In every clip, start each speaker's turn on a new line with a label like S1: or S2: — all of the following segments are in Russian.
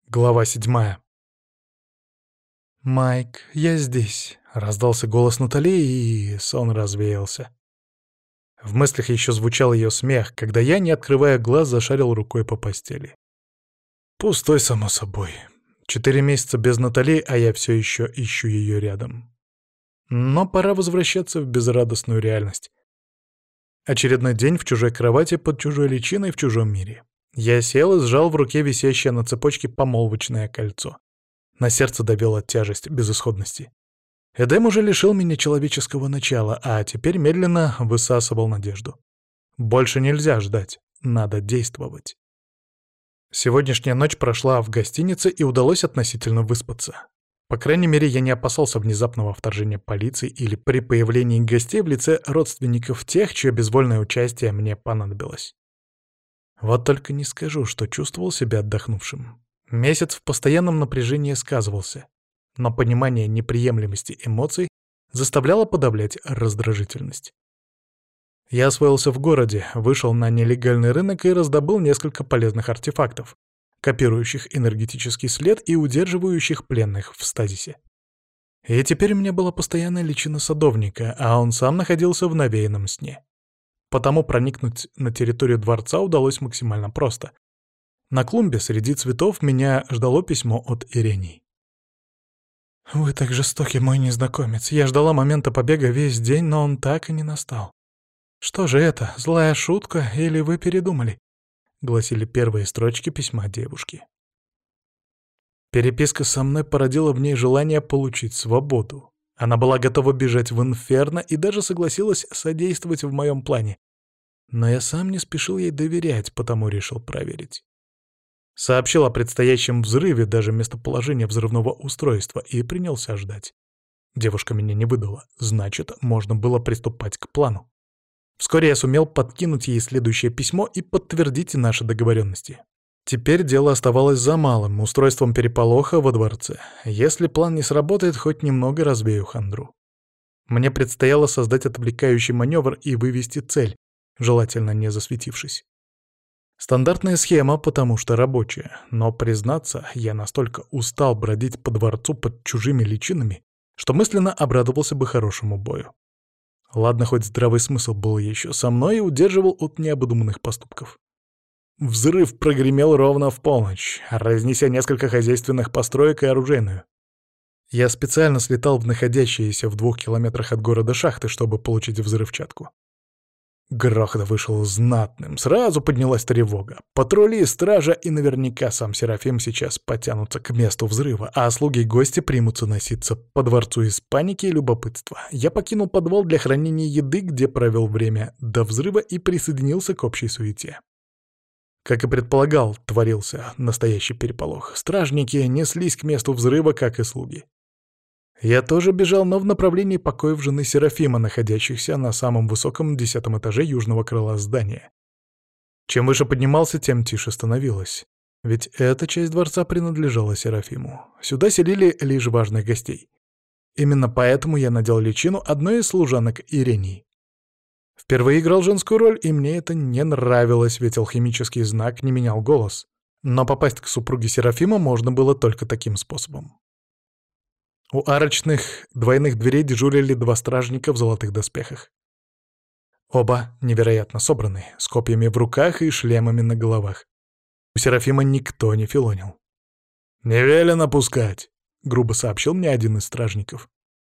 S1: Глава 7. «Майк, я здесь», — раздался голос Натали, и сон развеялся. В мыслях еще звучал ее смех, когда я, не открывая глаз, зашарил рукой по постели. Пустой, само собой. 4 месяца без Натали, а я все еще ищу ее рядом. Но пора возвращаться в безрадостную реальность. Очередной день в чужой кровати под чужой личиной в чужом мире. Я сел и сжал в руке висящее на цепочке помолвочное кольцо. На сердце давила тяжесть безысходности. Эдем уже лишил меня человеческого начала, а теперь медленно высасывал надежду. Больше нельзя ждать, надо действовать. Сегодняшняя ночь прошла в гостинице и удалось относительно выспаться. По крайней мере, я не опасался внезапного вторжения полиции или при появлении гостей в лице родственников тех, чье безвольное участие мне понадобилось. Вот только не скажу, что чувствовал себя отдохнувшим. Месяц в постоянном напряжении сказывался, но понимание неприемлемости эмоций заставляло подавлять раздражительность. Я освоился в городе, вышел на нелегальный рынок и раздобыл несколько полезных артефактов, копирующих энергетический след и удерживающих пленных в стазисе. И теперь у меня была постоянная личина садовника, а он сам находился в навеянном сне. Потому проникнуть на территорию дворца удалось максимально просто. На клумбе среди цветов меня ждало письмо от Ирении. «Вы так жестоки, мой незнакомец. Я ждала момента побега весь день, но он так и не настал. Что же это, злая шутка или вы передумали?» — гласили первые строчки письма девушки. Переписка со мной породила в ней желание получить свободу. Она была готова бежать в инферно и даже согласилась содействовать в моем плане. Но я сам не спешил ей доверять, потому решил проверить. Сообщил о предстоящем взрыве, даже местоположение взрывного устройства, и принялся ждать. Девушка меня не выдала, значит, можно было приступать к плану. Вскоре я сумел подкинуть ей следующее письмо и подтвердить наши договоренности. Теперь дело оставалось за малым — устройством переполоха во дворце. Если план не сработает, хоть немного развею хандру. Мне предстояло создать отвлекающий маневр и вывести цель, желательно не засветившись. Стандартная схема, потому что рабочая, но, признаться, я настолько устал бродить по дворцу под чужими личинами, что мысленно обрадовался бы хорошему бою. Ладно, хоть здравый смысл был еще со мной и удерживал от необдуманных поступков. Взрыв прогремел ровно в полночь, разнеся несколько хозяйственных построек и оружейную. Я специально слетал в находящиеся в 2 километрах от города шахты, чтобы получить взрывчатку. Грохот вышел знатным, сразу поднялась тревога. Патрули, стража и наверняка сам Серафим сейчас потянутся к месту взрыва, а слуги и гости примутся носиться по дворцу из паники и любопытства. Я покинул подвал для хранения еды, где провел время до взрыва, и присоединился к общей суете. Как и предполагал, творился настоящий переполох. Стражники неслись к месту взрыва, как и слуги. Я тоже бежал, но в направлении покоев жены Серафима, находящихся на самом высоком 10-м этаже южного крыла здания. Чем выше поднимался, тем тише становилось. Ведь эта часть дворца принадлежала Серафиму. Сюда селили лишь важных гостей. Именно поэтому я надел личину одной из служанок Ирении. Впервые играл женскую роль, и мне это не нравилось, ведь алхимический знак не менял голос. Но попасть к супруге Серафима можно было только таким способом. У арочных двойных дверей дежурили 2 стражника в золотых доспехах. Оба невероятно собранные, с копьями в руках и шлемами на головах. У Серафима никто не филонил. «Не велено пускать», — грубо сообщил мне один из стражников.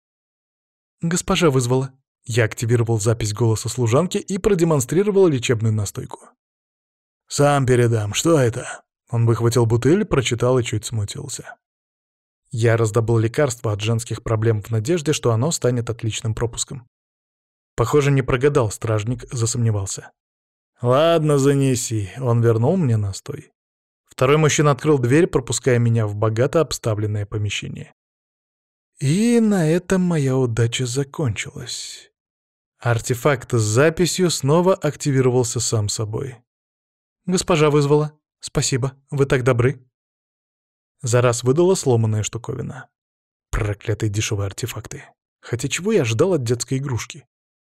S1: «Госпожа вызвала». Я активировал запись голоса служанки и продемонстрировал лечебную настойку. «Сам передам. Что это?» Он выхватил бутыль, прочитал и чуть смутился. Я раздобыл лекарство от женских проблем в надежде, что оно станет отличным пропуском. Похоже, не прогадал, стражник засомневался. «Ладно, занеси», — он вернул мне настой. Второй мужчина открыл дверь, пропуская меня в богато обставленное помещение. И на этом моя удача закончилась. Артефакт с записью снова активировался сам собой. «Госпожа вызвала. Спасибо, вы так добры». За раз выдала сломанная штуковина. Проклятые дешевые артефакты. Хотя чего я ждал от детской игрушки?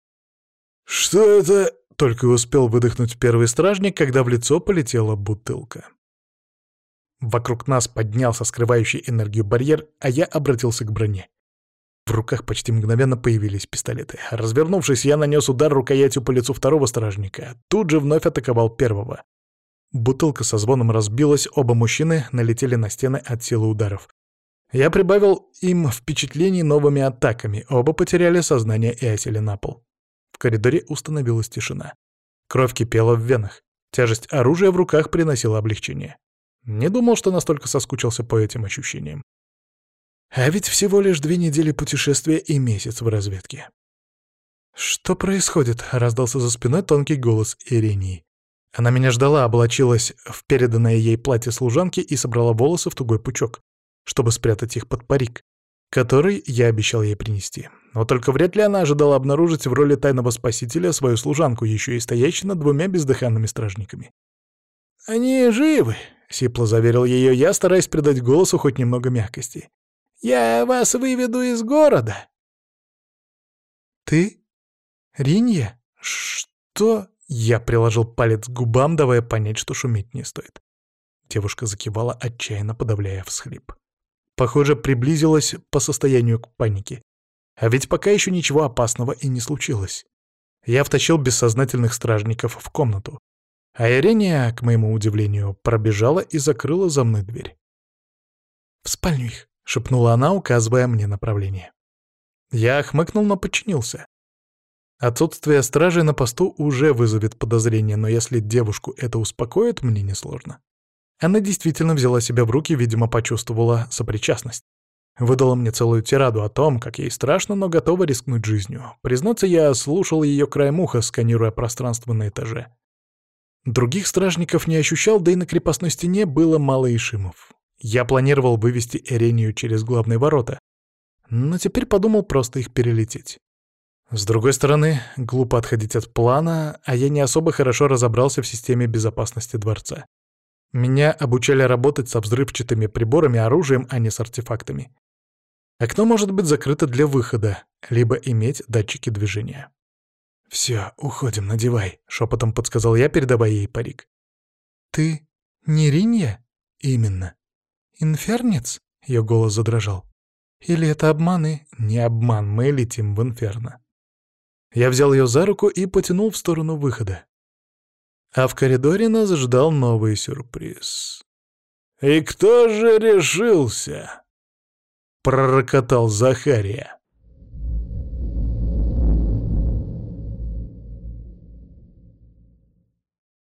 S1: «Что это?» — только и успел выдохнуть первый стражник, когда в лицо полетела бутылка. Вокруг нас поднялся скрывающий энергию барьер, а я обратился к броне. В руках почти мгновенно появились пистолеты. Развернувшись, я нанес удар рукоятью по лицу второго стражника. Тут же вновь атаковал первого. Бутылка со звоном разбилась, оба мужчины налетели на стены от силы ударов. Я прибавил им впечатлений новыми атаками, оба потеряли сознание и осели на пол. В коридоре установилась тишина. Кровь кипела в венах. Тяжесть оружия в руках приносила облегчение. Не думал, что настолько соскучился по этим ощущениям. А ведь всего лишь 2 недели путешествия и месяц в разведке. «Что происходит?» — раздался за спиной тонкий голос Иринии. Она меня ждала, облачилась в переданное ей платье служанки и собрала волосы в тугой пучок, чтобы спрятать их под парик, который я обещал ей принести. Вот только вряд ли она ожидала обнаружить в роли тайного спасителя свою служанку, еще и стоящую над 2 бездыханными стражниками. «Они живы», — сипло заверил ее я, стараясь придать голосу хоть немного мягкости. «Я вас выведу из города». «Ты? Ринья? Что?» Я приложил палец к губам, давая понять, что шуметь не стоит. Девушка закивала, отчаянно подавляя всхлип. Похоже, приблизилась по состоянию к панике. А ведь пока еще ничего опасного и не случилось. Я втащил бессознательных стражников в комнату. А Ирения, к моему удивлению, пробежала и закрыла за мной дверь. «В спальню их», — шепнула она, указывая мне направление. Я хмыкнул, но подчинился. Отсутствие стражей на посту уже вызовет подозрение, но если девушку это успокоит, мне несложно. Она действительно взяла себя в руки, видимо, почувствовала сопричастность. Выдала мне целую тираду о том, как ей страшно, но готова рискнуть жизнью. Признаться, я слушал ее краем уха, сканируя пространство на этаже. Других стражников не ощущал, да и на крепостной стене было мало ишимов. Я планировал вывести Эрению через главные ворота, но теперь подумал просто их перелететь. С другой стороны, глупо отходить от плана, а я не особо хорошо разобрался в системе безопасности дворца. Меня обучали работать со взрывчатыми приборами, оружием, а не с артефактами. Окно может быть закрыто для выхода, либо иметь датчики движения. «Все, уходим, надевай», — шепотом подсказал я, передавая ей парик. «Ты не Ринья?» «Именно». «Инфернец?» — ее голос задрожал. «Или это обманы?» «Не обман, мы летим в Инферно». Я взял ее за руку и потянул в сторону выхода. А в коридоре нас ждал новый сюрприз. «И кто же решился?» — пророкотал Захария.